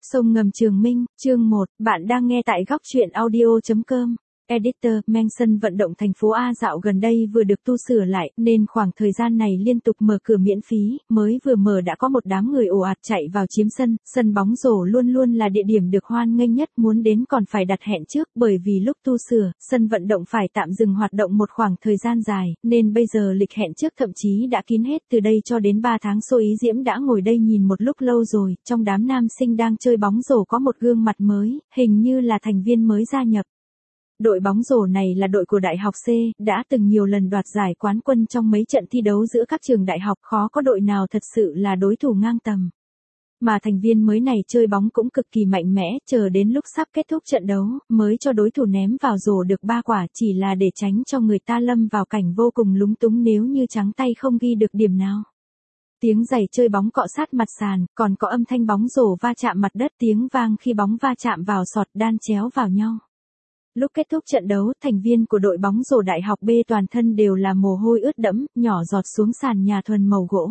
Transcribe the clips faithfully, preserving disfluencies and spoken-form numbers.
Sông ngầm Trường Minh, chương một, bạn đang nghe tại góc truyện audio chấm com. Editor, Meng sân vận động thành phố A dạo gần đây vừa được tu sửa lại, nên khoảng thời gian này liên tục mở cửa miễn phí, mới vừa mở đã có một đám người ồ ạt chạy vào chiếm sân, sân bóng rổ luôn luôn là địa điểm được hoan nghênh nhất, muốn đến còn phải đặt hẹn trước, bởi vì lúc tu sửa, sân vận động phải tạm dừng hoạt động một khoảng thời gian dài, nên bây giờ lịch hẹn trước thậm chí đã kín hết. Từ đây cho đến ba tháng Xô Ý Diễm đã ngồi đây nhìn một lúc lâu rồi, trong đám nam sinh đang chơi bóng rổ có một gương mặt mới, hình như là thành viên mới gia nhập. Đội bóng rổ này là đội của Đại học C, đã từng nhiều lần đoạt giải quán quân trong mấy trận thi đấu giữa các trường đại học, khó có đội nào thật sự là đối thủ ngang tầm. Mà thành viên mới này chơi bóng cũng cực kỳ mạnh mẽ, chờ đến lúc sắp kết thúc trận đấu, mới cho đối thủ ném vào rổ được ba quả, chỉ là để tránh cho người ta lâm vào cảnh vô cùng lúng túng nếu như trắng tay không ghi được điểm nào. Tiếng giày chơi bóng cọ sát mặt sàn, còn có âm thanh bóng rổ va chạm mặt đất, tiếng vang khi bóng va chạm vào sọt đan chéo vào nhau. Lúc kết thúc trận đấu, thành viên của đội bóng rổ Đại học B toàn thân đều là mồ hôi ướt đẫm, nhỏ giọt xuống sàn nhà thuần màu gỗ.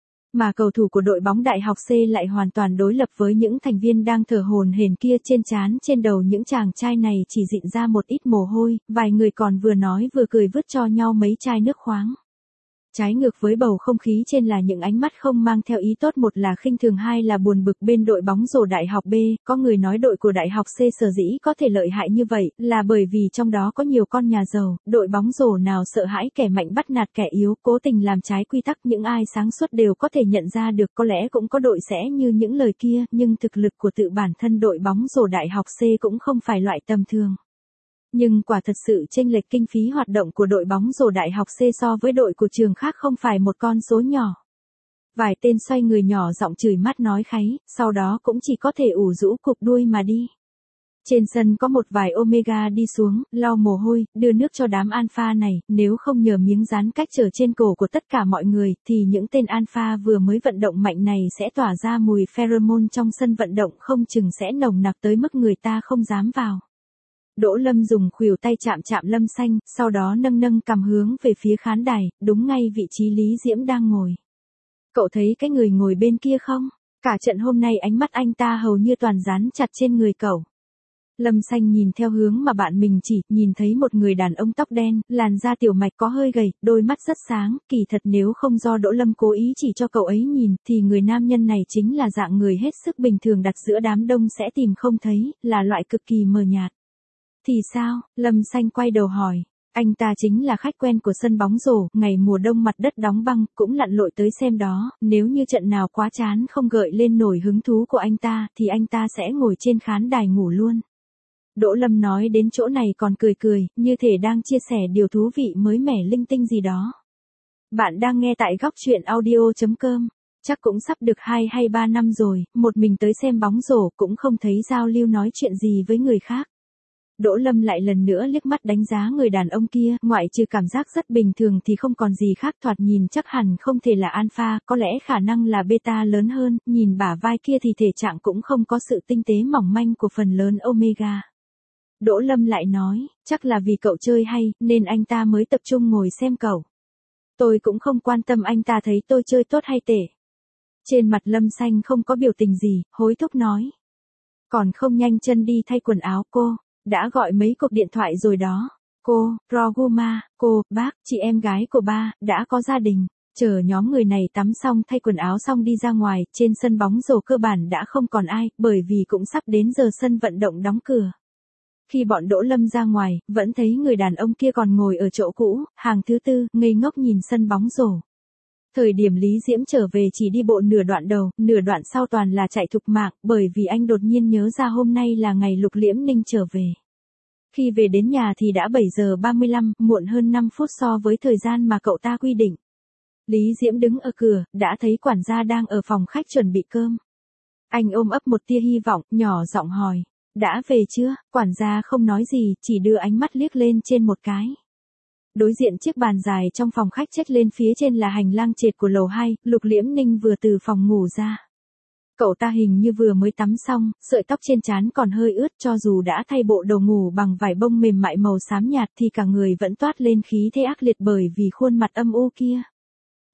Mà cầu thủ của đội bóng Đại học C lại hoàn toàn đối lập với những thành viên đang thở hổn hển kia, trên trán trên đầu những chàng trai này chỉ rịn ra một ít mồ hôi, vài người còn vừa nói vừa cười vứt cho nhau mấy chai nước khoáng. Trái ngược với bầu không khí trên là những ánh mắt không mang theo ý tốt, một là khinh thường, hai là buồn bực bên đội bóng rổ Đại học B. Có người nói đội của Đại học C sở dĩ có thể lợi hại như vậy, là bởi vì trong đó có nhiều con nhà giàu, đội bóng rổ nào sợ hãi kẻ mạnh bắt nạt kẻ yếu, cố tình làm trái quy tắc, những ai sáng suốt đều có thể nhận ra được. Có lẽ cũng có đội sẽ như những lời kia, nhưng thực lực của tự bản thân đội bóng rổ Đại học C cũng không phải loại tầm thường. Nhưng quả thật sự chênh lệch kinh phí hoạt động của đội bóng rổ Đại học C so với đội của trường khác không phải một con số nhỏ. Vài tên xoay người nhỏ giọng chửi mắt nói kháy, sau đó cũng chỉ có thể ủ rũ cụp đuôi mà đi. Trên sân có một vài Omega đi xuống, lau mồ hôi, đưa nước cho đám Alpha này, nếu không nhờ miếng dán cách trở trên cổ của tất cả mọi người, thì những tên Alpha vừa mới vận động mạnh này sẽ tỏa ra mùi pheromone trong sân vận động, không chừng sẽ nồng nặc tới mức người ta không dám vào. Đỗ Lâm dùng khuỷu tay chạm chạm Lâm Xanh, sau đó nâng nâng cằm hướng về phía khán đài, đúng ngay vị trí Lý Diễm đang ngồi. Cậu thấy cái người ngồi bên kia không? Cả trận hôm nay ánh mắt anh ta hầu như toàn dán chặt trên người cậu. Lâm Xanh nhìn theo hướng mà bạn mình chỉ, nhìn thấy một người đàn ông tóc đen, làn da tiểu mạch, có hơi gầy, đôi mắt rất sáng, kỳ thật nếu không do Đỗ Lâm cố ý chỉ cho cậu ấy nhìn, thì người nam nhân này chính là dạng người hết sức bình thường, đặt giữa đám đông sẽ tìm không thấy, là loại cực kỳ mờ nhạt. Thì sao? Lâm Xanh quay đầu hỏi. Anh ta chính là khách quen của sân bóng rổ, ngày mùa đông mặt đất đóng băng, cũng lặn lội tới xem đó, nếu như trận nào quá chán không gợi lên nổi hứng thú của anh ta, thì anh ta sẽ ngồi trên khán đài ngủ luôn. Đỗ Lâm nói đến chỗ này còn cười cười, như thể đang chia sẻ điều thú vị mới mẻ linh tinh gì đó. Bạn đang nghe tại góc truyện audio chấm com. Chắc cũng sắp được hai hay ba năm rồi, một mình tới xem bóng rổ, cũng không thấy giao lưu nói chuyện gì với người khác. Đỗ Lâm lại lần nữa liếc mắt đánh giá người đàn ông kia, ngoại trừ cảm giác rất bình thường thì không còn gì khác, thoạt nhìn chắc hẳn không thể là alpha, có lẽ khả năng là beta lớn hơn, nhìn bả vai kia thì thể trạng cũng không có sự tinh tế mỏng manh của phần lớn omega. Đỗ Lâm lại nói, chắc là vì cậu chơi hay, nên anh ta mới tập trung ngồi xem cậu. Tôi cũng không quan tâm anh ta thấy tôi chơi tốt hay tệ. Trên mặt Lâm Xanh không có biểu tình gì, hối thúc nói. Còn không nhanh chân đi thay quần áo cô. Đã gọi mấy cuộc điện thoại rồi đó. Cô, Roguma, cô, bác, chị em gái của ba, đã có gia đình. Chờ nhóm người này tắm xong thay quần áo xong đi ra ngoài, trên sân bóng rổ cơ bản đã không còn ai, bởi vì cũng sắp đến giờ sân vận động đóng cửa. Khi bọn Đỗ Lâm ra ngoài, vẫn thấy người đàn ông kia còn ngồi ở chỗ cũ, hàng thứ tư, ngây ngốc nhìn sân bóng rổ. Thời điểm Lý Diễm trở về chỉ đi bộ nửa đoạn đầu, nửa đoạn sau toàn là chạy thục mạng, bởi vì anh đột nhiên nhớ ra hôm nay là ngày Lục Liễm Ninh trở về. Khi về đến nhà thì đã bảy giờ ba mươi lăm, muộn hơn năm phút so với thời gian mà cậu ta quy định. Lý Diễm đứng ở cửa, đã thấy quản gia đang ở phòng khách chuẩn bị cơm. Anh ôm ấp một tia hy vọng, nhỏ giọng hỏi, đã về chưa? Quản gia không nói gì, chỉ đưa ánh mắt liếc lên trên một cái. Đối diện chiếc bàn dài trong phòng khách, chếch lên phía trên là hành lang trệt của lầu hai, Lục Liễm Ninh vừa từ phòng ngủ ra. Cậu ta hình như vừa mới tắm xong, sợi tóc trên trán còn hơi ướt, cho dù đã thay bộ đồ ngủ bằng vải bông mềm mại màu xám nhạt thì cả người vẫn toát lên khí thế ác liệt bởi vì khuôn mặt âm u kia.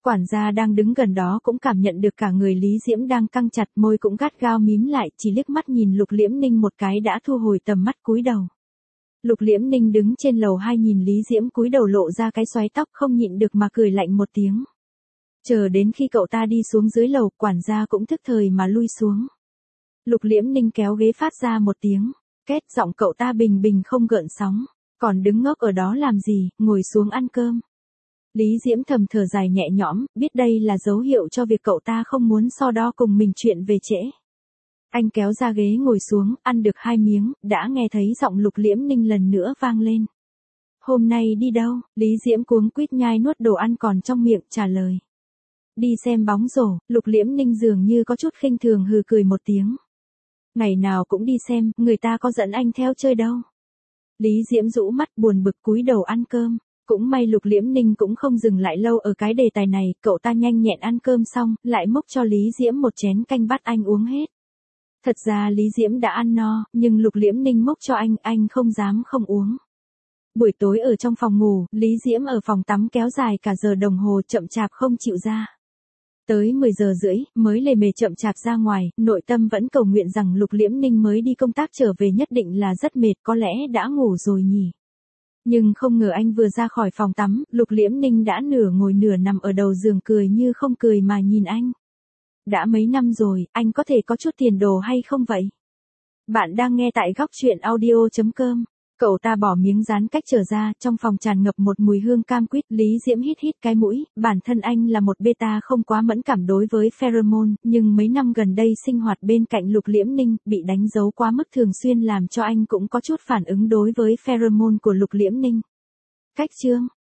Quản gia đang đứng gần đó cũng cảm nhận được cả người Lý Diễm đang căng chặt, môi cũng gắt gao mím lại, chỉ liếc mắt nhìn Lục Liễm Ninh một cái đã thu hồi tầm mắt cúi đầu. Lục Liễm Ninh đứng trên lầu hai nhìn Lý Diễm cúi đầu lộ ra cái xoáy tóc không nhịn được mà cười lạnh một tiếng. Chờ đến khi cậu ta đi xuống dưới lầu, quản gia cũng thức thời mà lui xuống. Lục Liễm Ninh kéo ghế phát ra một tiếng, két, giọng cậu ta bình bình không gợn sóng. Còn đứng ngốc ở đó làm gì, ngồi xuống ăn cơm. Lý Diễm thầm thở dài nhẹ nhõm, biết đây là dấu hiệu cho việc cậu ta không muốn so đo cùng mình chuyện về trễ. Anh kéo ra ghế ngồi xuống, ăn được hai miếng, đã nghe thấy giọng Lục Liễm Ninh lần nữa vang lên. Hôm nay đi đâu? Lý Diễm cuống quýt nhai nuốt đồ ăn còn trong miệng, trả lời. Đi xem bóng rổ. Lục Liễm Ninh dường như có chút khinh thường hừ cười một tiếng. Ngày nào cũng đi xem, người ta có dẫn anh theo chơi đâu. Lý Diễm rũ mắt buồn bực cúi đầu ăn cơm. Cũng may Lục Liễm Ninh cũng không dừng lại lâu ở cái đề tài này, cậu ta nhanh nhẹn ăn cơm xong, lại múc cho Lý Diễm một chén canh bắt anh uống hết. Thật ra Lý Diễm đã ăn no, nhưng Lục Liễm Ninh múc cho anh, anh không dám không uống. Buổi tối ở trong phòng ngủ, Lý Diễm ở phòng tắm kéo dài cả giờ đồng hồ chậm chạp không chịu ra. Tới mười giờ rưỡi, mới lề mề chậm chạp ra ngoài, nội tâm vẫn cầu nguyện rằng Lục Liễm Ninh mới đi công tác trở về nhất định là rất mệt, có lẽ đã ngủ rồi nhỉ. Nhưng không ngờ anh vừa ra khỏi phòng tắm, Lục Liễm Ninh đã nửa ngồi nửa nằm ở đầu giường cười như không cười mà nhìn anh. Đã mấy năm rồi, anh có thể có chút tiền đồ hay không vậy? Bạn đang nghe tại góc truyện audio chấm com. Cậu ta bỏ miếng rán cách trở ra, trong phòng tràn ngập một mùi hương cam quýt. Lý Diễm hít hít cái mũi, bản thân anh là một beta không quá mẫn cảm đối với pheromone, nhưng mấy năm gần đây sinh hoạt bên cạnh Lục Liễm Ninh, bị đánh dấu quá mức thường xuyên làm cho anh cũng có chút phản ứng đối với pheromone của Lục Liễm Ninh. Cách chương,